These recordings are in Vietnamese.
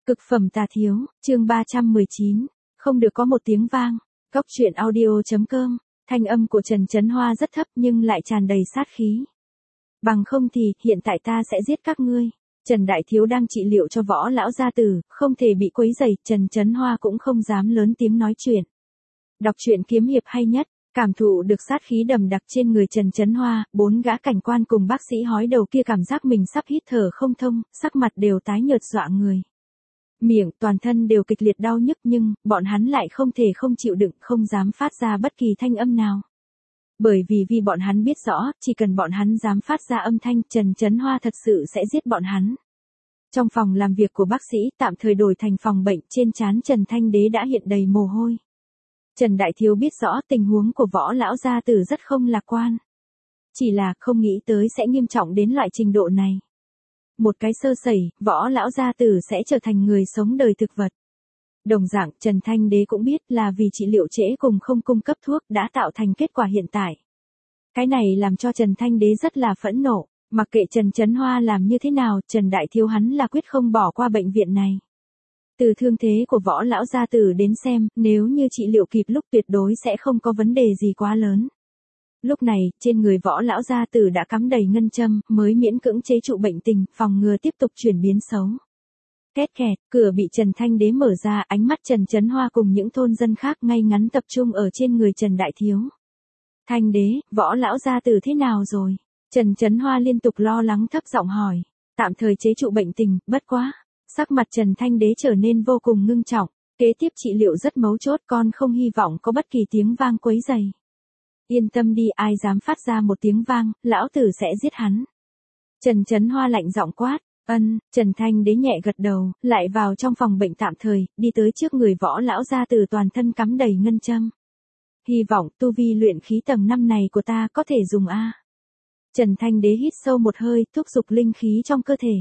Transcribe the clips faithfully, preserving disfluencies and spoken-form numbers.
Cực phẩm tà thiếu, chương ba trăm mười chín, không được có một tiếng vang. Góc truyện audio.com, thanh âm của Trần Chấn Hoa rất thấp nhưng lại tràn đầy sát khí. Bằng không thì, hiện tại ta sẽ giết các ngươi. Trần Đại Thiếu đang trị liệu cho Võ lão gia tử, không thể bị quấy rầy, Trần Chấn Hoa cũng không dám lớn tiếng nói chuyện. Đọc truyện kiếm hiệp hay nhất, cảm thụ được sát khí đầm đặc trên người Trần Chấn Hoa, bốn gã cảnh quan cùng bác sĩ hói đầu kia cảm giác mình sắp hít thở không thông, sắc mặt đều tái nhợt dọa người. Miệng, toàn thân đều kịch liệt đau nhức nhưng, bọn hắn lại không thể không chịu đựng, không dám phát ra bất kỳ thanh âm nào. Bởi vì vì bọn hắn biết rõ, chỉ cần bọn hắn dám phát ra âm thanh, Trần Chấn Hoa thật sự sẽ giết bọn hắn. Trong phòng làm việc của bác sĩ, tạm thời đổi thành phòng bệnh, trên trán Trần Thanh Đế đã hiện đầy mồ hôi. Trần Đại Thiếu biết rõ tình huống của Võ lão gia tử rất không lạc quan. Chỉ là không nghĩ tới sẽ nghiêm trọng đến loại trình độ này. Một cái sơ sẩy, Võ lão gia tử sẽ trở thành người sống đời thực vật. Đồng dạng, Trần Thanh Đế cũng biết là vì trị liệu trễ cùng không cung cấp thuốc đã tạo thành kết quả hiện tại. Cái này làm cho Trần Thanh Đế rất là phẫn nộ, mặc kệ Trần Chấn Hoa làm như thế nào, Trần Đại Thiếu hắn là quyết không bỏ qua bệnh viện này. Từ thương thế của Võ lão gia tử đến xem, nếu như trị liệu kịp lúc tuyệt đối sẽ không có vấn đề gì quá lớn. Lúc này, trên người Võ lão gia tử đã cắm đầy ngân châm, mới miễn cưỡng chế trụ bệnh tình, phòng ngừa tiếp tục chuyển biến xấu. Két kẹt, cửa bị Trần Thanh Đế mở ra, ánh mắt Trần Chấn Hoa cùng những thôn dân khác ngay ngắn tập trung ở trên người Trần Đại Thiếu. Thanh Đế, Võ lão gia tử thế nào rồi? Trần Chấn Hoa liên tục lo lắng thấp giọng hỏi. Tạm thời chế trụ bệnh tình, bất quá. Sắc mặt Trần Thanh Đế trở nên vô cùng ngưng trọng. Kế tiếp trị liệu rất mấu chốt, con không hy vọng có bất kỳ tiếng vang quấy rầy. Yên tâm đi, ai dám phát ra một tiếng vang, lão tử sẽ giết hắn. Trần Chấn Hoa lạnh giọng quát. Ân, Trần Thanh Đế nhẹ gật đầu, lại vào trong phòng bệnh tạm thời, đi tới trước người Võ lão gia tử toàn thân cắm đầy ngân châm. Hy vọng tu vi luyện khí tầng năm này của ta có thể dùng a. Trần Thanh Đế hít sâu một hơi, thúc giục linh khí trong cơ thể.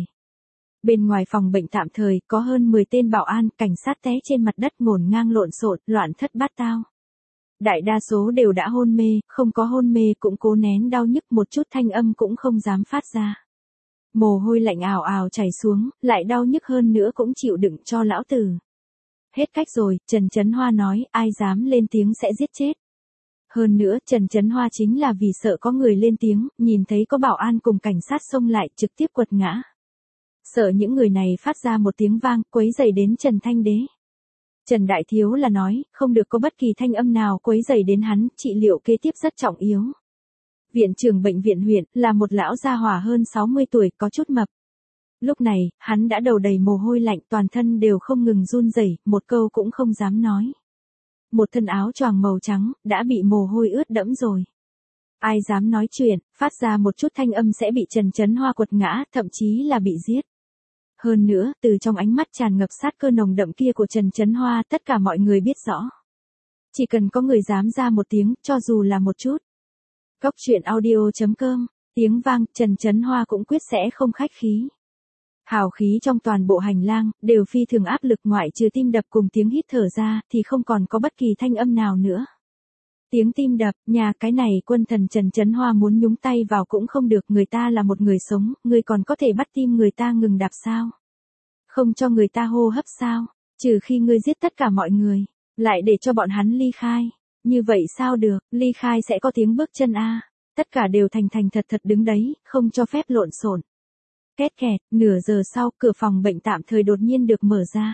Bên ngoài phòng bệnh tạm thời, có hơn mười tên bảo an, cảnh sát té trên mặt đất ngổn ngang lộn xộn, loạn thất bát tao. Đại đa số đều đã hôn mê, không có hôn mê cũng cố nén đau nhức, một chút thanh âm cũng không dám phát ra. Mồ hôi lạnh ào ào chảy xuống, lại đau nhức hơn nữa cũng chịu đựng cho lão tử. Hết cách rồi, Trần Chấn Hoa nói, ai dám lên tiếng sẽ giết chết. Hơn nữa, Trần Chấn Hoa chính là vì sợ có người lên tiếng, nhìn thấy có bảo an cùng cảnh sát xông lại, trực tiếp quật ngã. Sợ những người này phát ra một tiếng vang, quấy rầy đến Trần Thanh Đế. Trần Đại Thiếu là nói, không được có bất kỳ thanh âm nào quấy rầy đến hắn, trị liệu kế tiếp rất trọng yếu. Viện trưởng bệnh viện huyện, là một lão gia hỏa hơn sáu mươi tuổi, có chút mập. Lúc này, hắn đã đầu đầy mồ hôi lạnh, toàn thân đều không ngừng run rẩy, một câu cũng không dám nói. Một thân áo choàng màu trắng, đã bị mồ hôi ướt đẫm rồi. Ai dám nói chuyện, phát ra một chút thanh âm sẽ bị Trần Chấn Hoa quật ngã, thậm chí là bị giết. Hơn nữa, từ trong ánh mắt tràn ngập sát cơ nồng đậm kia của Trần Chấn Hoa, tất cả mọi người biết rõ. Chỉ cần có người dám ra một tiếng, cho dù là một chút. Góc truyện audio.com, tiếng vang, Trần Chấn Hoa cũng quyết sẽ không khách khí. Hào khí trong toàn bộ hành lang, đều phi thường áp lực, ngoại trừ tim đập cùng tiếng hít thở ra, thì không còn có bất kỳ thanh âm nào nữa. Tiếng tim đập, nhà cái này quân thần Trần Chấn Hoa muốn nhúng tay vào cũng không được, người ta là một người sống, người còn có thể bắt tim người ta ngừng đập sao? Không cho người ta hô hấp sao? Trừ khi ngươi giết tất cả mọi người, lại để cho bọn hắn ly khai. Như vậy sao được, ly khai sẽ có tiếng bước chân a. Tất cả đều thành thành thật thật đứng đấy, không cho phép lộn xộn. Két kẹt, nửa giờ sau, cửa phòng bệnh tạm thời đột nhiên được mở ra.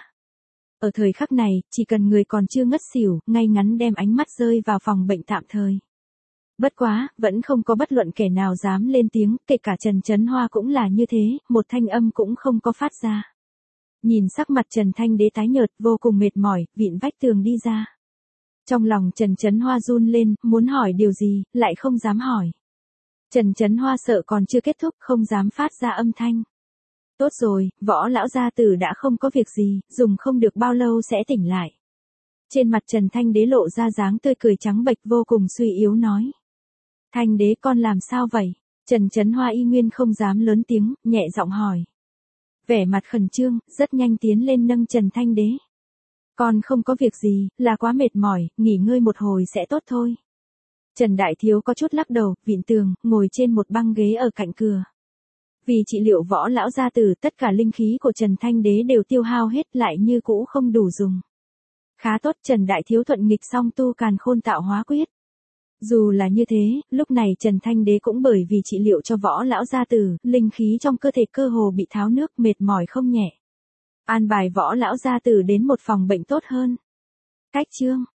Ở thời khắc này, chỉ cần người còn chưa ngất xỉu, ngay ngắn đem ánh mắt rơi vào phòng bệnh tạm thời. Bất quá, vẫn không có bất luận kẻ nào dám lên tiếng, kể cả Trần Chấn Hoa cũng là như thế, một thanh âm cũng không có phát ra. Nhìn sắc mặt Trần Thanh Đế tái nhợt, vô cùng mệt mỏi, vịn vách tường đi ra. Trong lòng Trần Chấn Hoa run lên, muốn hỏi điều gì, lại không dám hỏi. Trần Chấn Hoa sợ còn chưa kết thúc, không dám phát ra âm thanh. Tốt rồi, Võ lão gia tử đã không có việc gì, dùng không được bao lâu sẽ tỉnh lại. Trên mặt Trần Thanh Đế lộ ra dáng tươi cười trắng bệch vô cùng suy yếu nói. Thanh Đế con làm sao vậy? Trần Chấn Hoa y nguyên không dám lớn tiếng, nhẹ giọng hỏi. Vẻ mặt khẩn trương, rất nhanh tiến lên nâng Trần Thanh Đế. Con không có việc gì, là quá mệt mỏi, nghỉ ngơi một hồi sẽ tốt thôi. Trần Đại Thiếu có chút lắc đầu, vịn tường, ngồi trên một băng ghế ở cạnh cửa. Vì trị liệu Võ lão gia tử, tất cả linh khí của Trần Thanh Đế đều tiêu hao hết lại như cũ không đủ dùng. Khá tốt, Trần Đại Thiếu thuận nghịch song tu Càn Khôn Tạo Hóa Quyết. Dù là như thế, lúc này Trần Thanh Đế cũng bởi vì trị liệu cho Võ lão gia tử, linh khí trong cơ thể cơ hồ bị tháo nước, mệt mỏi không nhẹ. An bài Võ lão gia tử đến một phòng bệnh tốt hơn. Cách chương